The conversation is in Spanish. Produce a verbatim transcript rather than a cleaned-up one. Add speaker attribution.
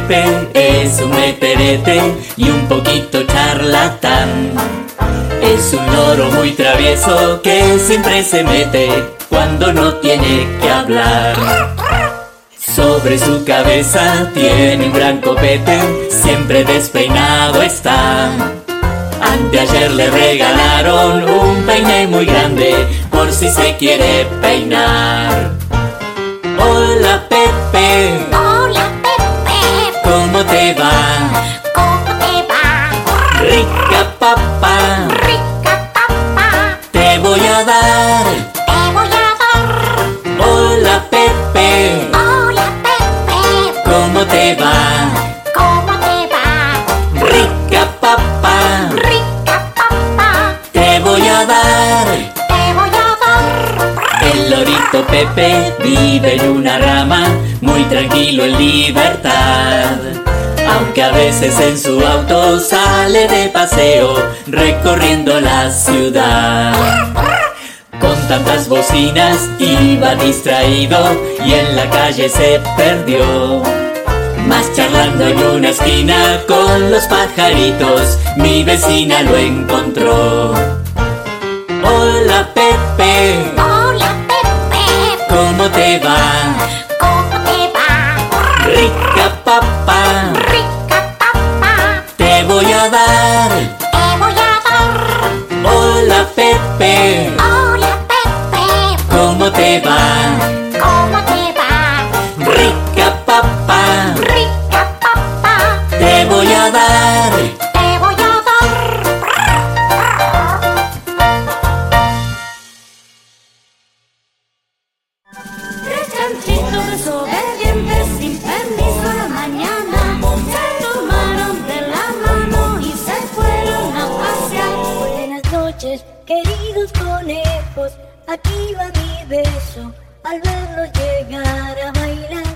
Speaker 1: Pepe es un meterete y un poquito charlatán. Es un loro muy travieso que siempre se mete cuando no tiene que hablar. Sobre su cabeza tiene un gran copete, siempre despeinado está. Anteayer le regalaron un peine muy grande por si se quiere peinar. Hola Pepe,
Speaker 2: hola Pepe,
Speaker 1: ¿cómo te va?
Speaker 2: ¿cómo te va?
Speaker 1: Rica papa,
Speaker 2: Rica papa,
Speaker 1: te voy a dar.
Speaker 2: te voy a dar.
Speaker 1: Hola Pepe,
Speaker 2: Hola Pepe,
Speaker 1: ¿cómo te va?
Speaker 2: ¿cómo te va?
Speaker 1: Rica papa,
Speaker 2: Rica papa,
Speaker 1: te voy a dar.
Speaker 2: te voy a dar.
Speaker 1: El lorito Pepe vive en una rama, muy tranquilo en libertad. Aunque a veces en su auto sale de paseo, recorriendo la ciudad. Con tantas bocinas iba distraído y en la calle se perdió. Mas charlando en una esquina con los pajaritos, mi vecina lo encontró. Hola Pepe,
Speaker 2: Hola Pepe,
Speaker 1: ¿cómo te va?
Speaker 2: ¿cómo te va?
Speaker 1: Rica papa,
Speaker 2: Rica papa,
Speaker 1: te voy a dar.
Speaker 2: te voy a dar.
Speaker 1: Hola Pepe,
Speaker 2: Hola Pepe,
Speaker 1: ¿cómo te va?
Speaker 2: ¿cómo te va?
Speaker 1: Rica papa,
Speaker 2: Rica papa,
Speaker 1: te voy a dar.
Speaker 2: te voy a dar.
Speaker 3: Tres chanchitos desobedientes sin permiso a la mañana se tomaron de la mano y se fueron a pasear.
Speaker 4: Buenas noches, queridos conejos, aquí va mi beso al verlos llegar a bailar.